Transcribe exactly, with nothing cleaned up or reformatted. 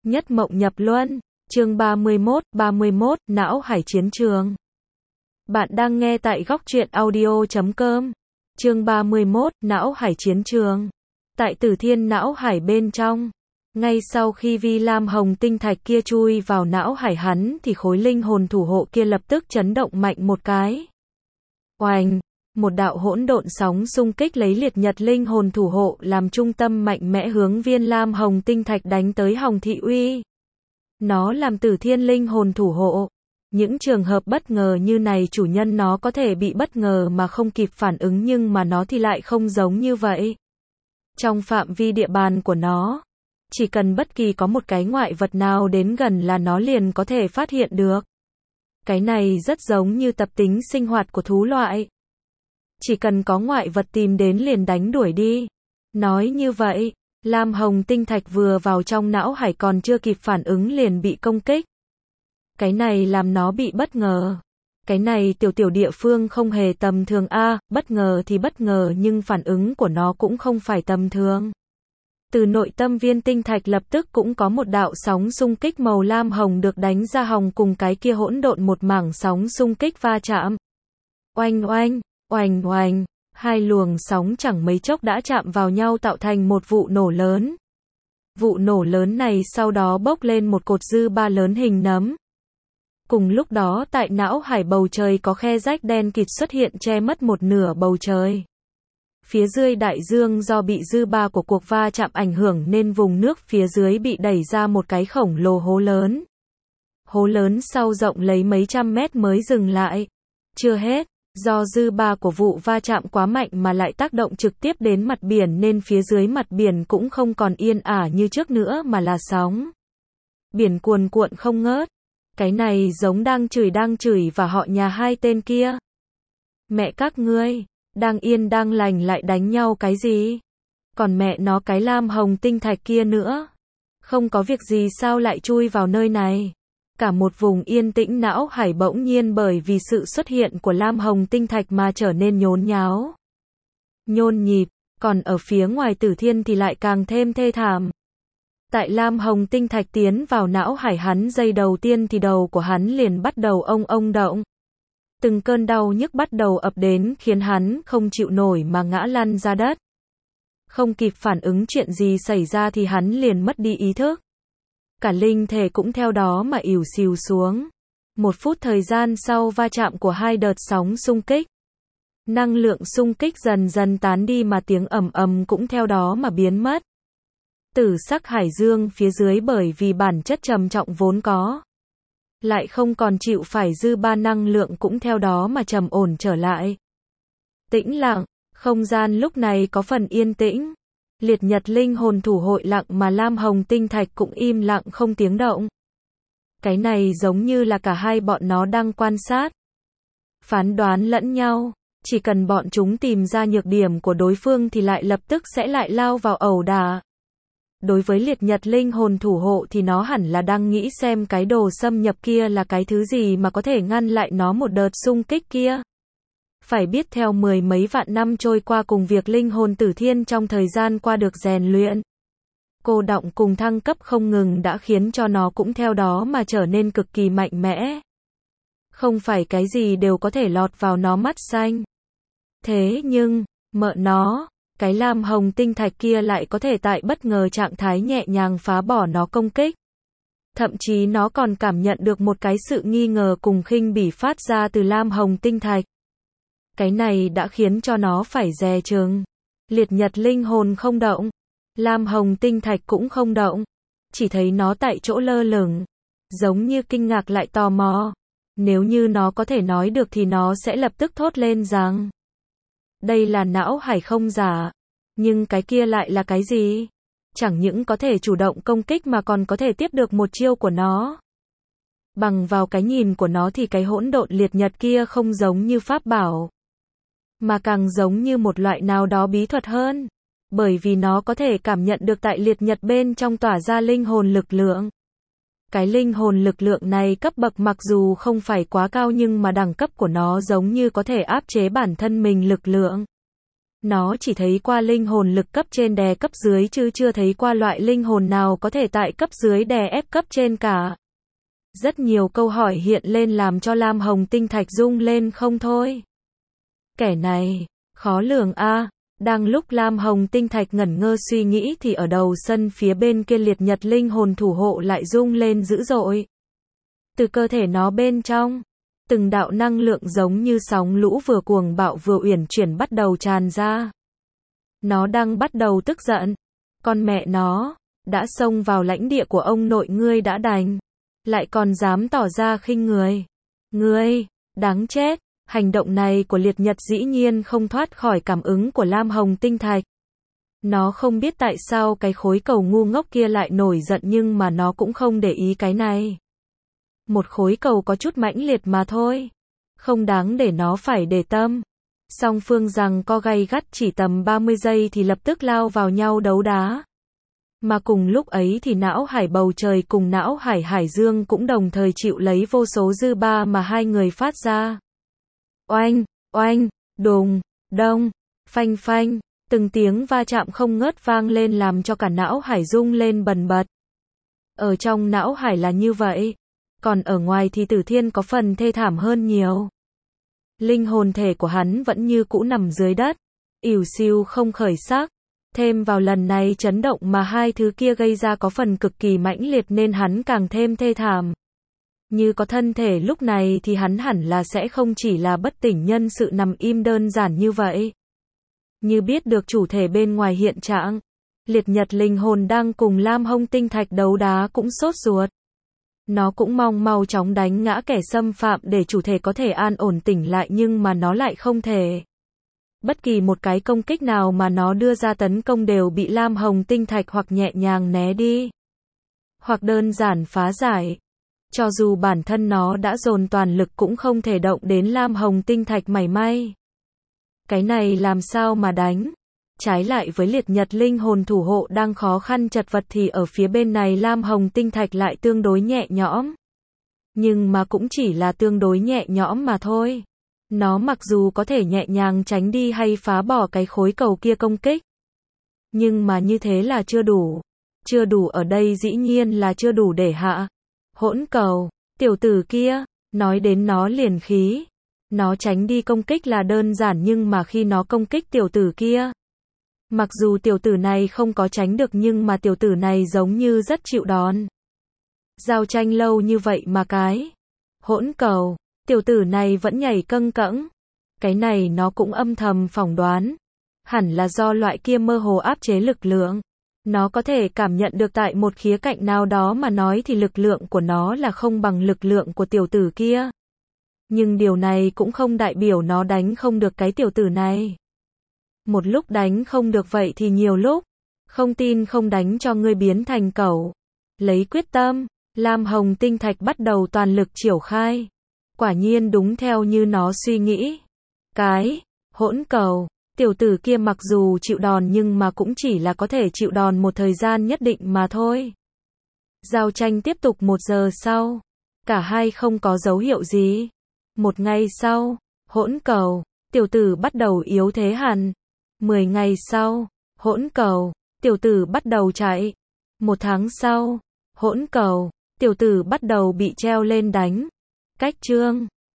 Nhất mộng nhập luân, chương ba mươi mốt, ba mươi mốt, não hải chiến trường. Bạn đang nghe tại góc truyện audio chấm com. Chương ba mươi mốt, não hải chiến trường. Tại Tử Thiên não hải bên trong, ngay sau khi vi lam hồng tinh thạch kia chui vào não hải hắn thì khối linh hồn thủ hộ kia lập tức chấn động mạnh một cái. Oành, một đạo hỗn độn sóng xung kích lấy liệt nhật linh hồn thủ hộ làm trung tâm mạnh mẽ hướng viên lam hồng tinh thạch đánh tới Hồng Thị Uy. Nó làm Tử Thiên linh hồn thủ hộ. Những trường hợp bất ngờ như này chủ nhân nó có thể bị bất ngờ mà không kịp phản ứng, nhưng mà nó thì lại không giống như vậy. Trong phạm vi địa bàn của nó, chỉ cần bất kỳ có một cái ngoại vật nào đến gần là nó liền có thể phát hiện được. Cái này rất giống như tập tính sinh hoạt của thú loại. Chỉ cần có ngoại vật tìm đến liền đánh đuổi đi. Nói như vậy, lam hồng tinh thạch vừa vào trong não hải còn chưa kịp phản ứng liền bị công kích. Cái này làm nó bị bất ngờ. Cái này tiểu tiểu địa phương không hề tầm thường a, bất ngờ thì bất ngờ nhưng phản ứng của nó cũng không phải tầm thường. Từ nội tâm viên tinh thạch lập tức cũng có một đạo sóng xung kích màu lam hồng được đánh ra, hồng cùng cái kia hỗn độn một mảng sóng xung kích va chạm. Oanh oanh, oanh oanh, hai luồng sóng chẳng mấy chốc đã chạm vào nhau tạo thành một vụ nổ lớn. Vụ nổ lớn này sau đó bốc lên một cột dư ba lớn hình nấm. Cùng lúc đó tại não hải bầu trời có khe rách đen kịt xuất hiện che mất một nửa bầu trời. Phía dưới đại dương do bị dư ba của cuộc va chạm ảnh hưởng nên vùng nước phía dưới bị đẩy ra một cái khổng lồ hố lớn. Hố lớn sau rộng lấy mấy trăm mét mới dừng lại. Chưa hết, do dư ba của vụ va chạm quá mạnh mà lại tác động trực tiếp đến mặt biển nên phía dưới mặt biển cũng không còn yên ả như trước nữa mà là sóng. Biển cuồn cuộn không ngớt. Cái này giống đang chửi đang chửi và họ nhà hai tên kia. Mẹ các ngươi, đang yên đang lành lại đánh nhau cái gì? Còn mẹ nó cái lam hồng tinh thạch kia nữa. Không có việc gì sao lại chui vào nơi này? Cả một vùng yên tĩnh não hải bỗng nhiên bởi vì sự xuất hiện của lam hồng tinh thạch mà trở nên nhốn nháo. Nhôn nhịp, còn ở phía ngoài Tử Thiên thì lại càng thêm thê thảm. Tại lam hồng tinh thạch tiến vào não hải hắn giây đầu tiên thì đầu của hắn liền bắt đầu ông ông động. Từng cơn đau nhức bắt đầu ập đến khiến hắn không chịu nổi mà ngã lăn ra đất. Không kịp phản ứng chuyện gì xảy ra thì hắn liền mất đi ý thức. Cả linh thể cũng theo đó mà ỉu xìu xuống. Một phút thời gian sau va chạm của hai đợt sóng xung kích. Năng lượng xung kích dần dần tán đi mà tiếng ầm ầm cũng theo đó mà biến mất. Tử sắc hải dương phía dưới bởi vì bản chất trầm trọng vốn có, lại không còn chịu phải dư ba năng lượng cũng theo đó mà trầm ổn trở lại. Tĩnh lặng, không gian lúc này có phần yên tĩnh. Liệt nhật linh hồn thủ hội lặng mà lam hồng tinh thạch cũng im lặng không tiếng động. Cái này giống như là cả hai bọn nó đang quan sát, phán đoán lẫn nhau. Chỉ cần bọn chúng tìm ra nhược điểm của đối phương thì lại lập tức sẽ lại lao vào ẩu đả. Đối với liệt nhật linh hồn thủ hộ thì nó hẳn là đang nghĩ xem cái đồ xâm nhập kia là cái thứ gì mà có thể ngăn lại nó một đợt xung kích kia. Phải biết theo mười mấy vạn năm trôi qua cùng việc linh hồn Tử Thiên trong thời gian qua được rèn luyện, cô đọng cùng thăng cấp không ngừng đã khiến cho nó cũng theo đó mà trở nên cực kỳ mạnh mẽ. Không phải cái gì đều có thể lọt vào nó mắt xanh. Thế nhưng, mợ nó, cái lam hồng tinh thạch kia lại có thể tại bất ngờ trạng thái nhẹ nhàng phá bỏ nó công kích. Thậm chí nó còn cảm nhận được một cái sự nghi ngờ cùng khinh bỉ phát ra từ lam hồng tinh thạch. Cái này đã khiến cho nó phải dè chừng. Liệt nhật linh hồn không động. Lam hồng tinh thạch cũng không động. Chỉ thấy nó tại chỗ lơ lửng. Giống như kinh ngạc lại tò mò. Nếu như nó có thể nói được thì nó sẽ lập tức thốt lên rằng đây là não hải không giả. Nhưng cái kia lại là cái gì? Chẳng những có thể chủ động công kích mà còn có thể tiếp được một chiêu của nó. Bằng vào cái nhìn của nó thì cái hỗn độn liệt nhật kia không giống như pháp bảo, mà càng giống như một loại nào đó bí thuật hơn. Bởi vì nó có thể cảm nhận được tại liệt nhật bên trong tỏa ra linh hồn lực lượng. Cái linh hồn lực lượng này cấp bậc mặc dù không phải quá cao nhưng mà đẳng cấp của nó giống như có thể áp chế bản thân mình lực lượng. Nó chỉ thấy qua linh hồn lực cấp trên đè cấp dưới chứ chưa thấy qua loại linh hồn nào có thể tại cấp dưới đè ép cấp trên cả. Rất nhiều câu hỏi hiện lên làm cho Lam Hồng Tinh Thạch rung lên không thôi. Kẻ này, khó lường a. À. Đang lúc Lam Hồng Tinh Thạch ngẩn ngơ suy nghĩ thì ở đầu sân phía bên kia liệt nhật linh hồn thủ hộ lại rung lên dữ dội. Từ cơ thể nó bên trong, từng đạo năng lượng giống như sóng lũ vừa cuồng bạo vừa uyển chuyển bắt đầu tràn ra. Nó đang bắt đầu tức giận. Con mẹ nó, đã xông vào lãnh địa của ông nội ngươi đã đành, lại còn dám tỏ ra khinh người. Ngươi, đáng chết. Hành động này của liệt nhật dĩ nhiên không thoát khỏi cảm ứng của Lam Hồng Tinh Thạch. Nó không biết tại sao cái khối cầu ngu ngốc kia lại nổi giận nhưng mà nó cũng không để ý cái này. Một khối cầu có chút mãnh liệt mà thôi. Không đáng để nó phải để tâm. Song phương rằng co gay gắt chỉ tầm ba mươi giây thì lập tức lao vào nhau đấu đá. Mà cùng lúc ấy thì não hải bầu trời cùng não hải hải dương cũng đồng thời chịu lấy vô số dư ba mà hai người phát ra. Oanh, oanh, đùng, đông, phanh phanh, từng tiếng va chạm không ngớt vang lên làm cho cả não hải rung lên bần bật. Ở trong não hải là như vậy, còn ở ngoài thì Tử Thiên có phần thê thảm hơn nhiều. Linh hồn thể của hắn vẫn như cũ nằm dưới đất, ỉu xìu không khởi sắc. Thêm vào lần này chấn động mà hai thứ kia gây ra có phần cực kỳ mãnh liệt nên hắn càng thêm thê thảm. Như có thân thể lúc này thì hắn hẳn là sẽ không chỉ là bất tỉnh nhân sự nằm im đơn giản như vậy. Như biết được chủ thể bên ngoài hiện trạng, liệt nhật linh hồn đang cùng Lam Hồng Tinh Thạch đấu đá cũng sốt ruột. Nó cũng mong mau chóng đánh ngã kẻ xâm phạm để chủ thể có thể an ổn tỉnh lại nhưng mà nó lại không thể. Bất kỳ một cái công kích nào mà nó đưa ra tấn công đều bị Lam Hồng Tinh Thạch hoặc nhẹ nhàng né đi, hoặc đơn giản phá giải. Cho dù bản thân nó đã dồn toàn lực cũng không thể động đến Lam Hồng Tinh Thạch mảy may. Cái này làm sao mà đánh? Trái lại với liệt nhật linh hồn thủ hộ đang khó khăn chật vật thì ở phía bên này Lam Hồng Tinh Thạch lại tương đối nhẹ nhõm. Nhưng mà cũng chỉ là tương đối nhẹ nhõm mà thôi. Nó mặc dù có thể nhẹ nhàng tránh đi hay phá bỏ cái khối cầu kia công kích. Nhưng mà như thế là chưa đủ. Chưa đủ ở đây dĩ nhiên là chưa đủ để hạ. Hỗn cầu, tiểu tử kia, nói đến nó liền khí. Nó tránh đi công kích là đơn giản nhưng mà khi nó công kích tiểu tử kia. Mặc dù tiểu tử này không có tránh được nhưng mà tiểu tử này giống như rất chịu đòn. Giao tranh lâu như vậy mà cái hỗn cầu, tiểu tử này vẫn nhảy câng cẫng. Cái này nó cũng âm thầm phỏng đoán. Hẳn là do loại kia mơ hồ áp chế lực lượng. Nó có thể cảm nhận được tại một khía cạnh nào đó mà nói thì lực lượng của nó là không bằng lực lượng của tiểu tử kia. Nhưng điều này cũng không đại biểu nó đánh không được cái tiểu tử này. Một lúc đánh không được vậy thì nhiều lúc. Không tin không đánh cho ngươi biến thành cẩu. Lấy quyết tâm, Lam Hồng Tinh Thạch bắt đầu toàn lực triển khai. Quả nhiên đúng theo như nó suy nghĩ. Cái hỗn cầu, tiểu tử kia mặc dù chịu đòn nhưng mà cũng chỉ là có thể chịu đòn một thời gian nhất định mà thôi. Giao tranh tiếp tục một giờ sau. Cả hai không có dấu hiệu gì. Một ngày sau, hỗn cầu, tiểu tử bắt đầu yếu thế hẳn. Mười ngày sau, hỗn cầu, tiểu tử bắt đầu chạy. Một tháng sau, hỗn cầu, tiểu tử bắt đầu bị treo lên đánh. Cách chương